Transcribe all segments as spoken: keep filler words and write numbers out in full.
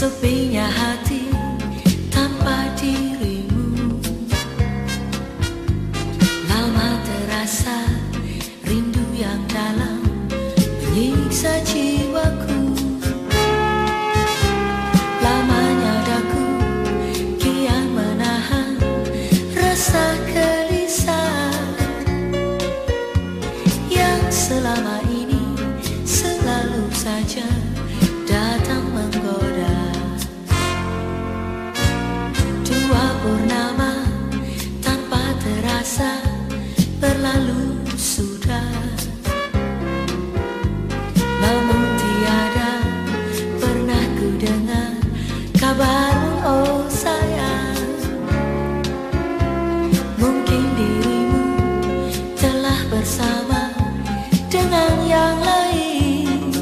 Sepinya hati tanpa dirimu, lama terasa rindu yang dalam menyiksa jiwaku. Lamanya daku kian menahan rasa gelisah yang selama ini selalu saja datang menggoda. Dua purnama tanpa terasa berlalu sudah, namun tiada pernah ku dengar kabarmu, oh sayang. Mungkin dirimu telah bersama dengan yang lain,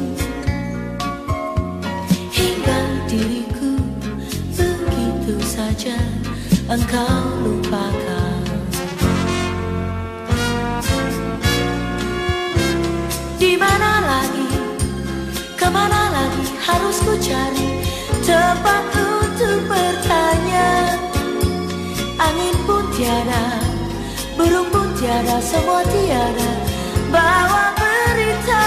hingga diriku begitu saja engkau lupakan. Di mana lagi, kemana lagi harus ku cari tempat untuk bertanya. Angin pun tiada, burung pun tiada, semua tiada bawa berita.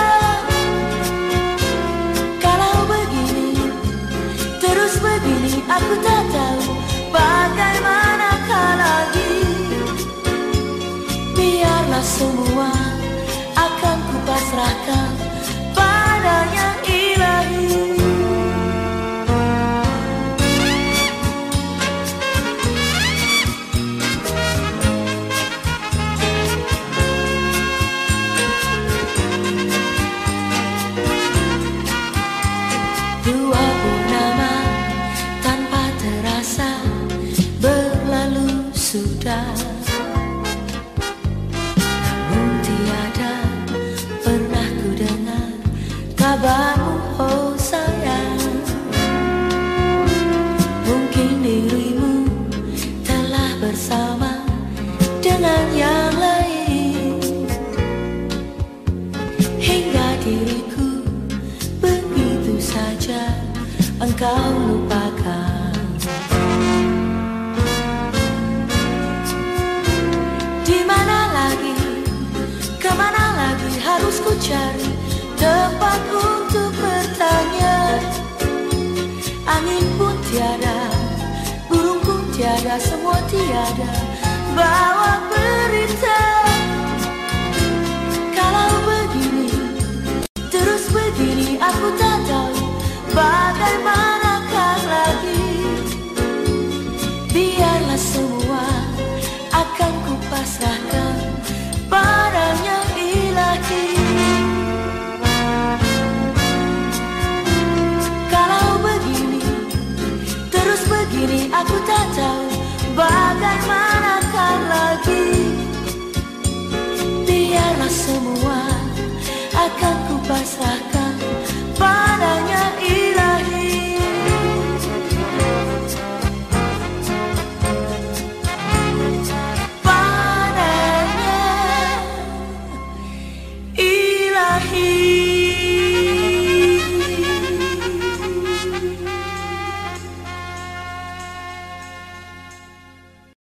Kalau begini, terus begini, aku tak tahu bagaimanakah lagi. Biarlah semua akan kupasrahkan padanya ilahi. Dua purnama tanpa terasa berlalu sudah, namun tiada pernah ku dengar kabarmu, oh sayang. Mungkin dirimu telah bersama dengan yang lain, hingga diriku begitu saja engkau lupakan. Di mana lagi, kemana lagi harus ku cari tempat untuk bertanya. Angin pun tiada, burung pun tiada, semua tiada bawa berita. Kalau begini, terus begini, aku tak tahu bagaimanakah lagi. Biarlah semua akan kupasrahkan padanya ilahi. Kalau begini, terus begini, aku tak tahu bagaimana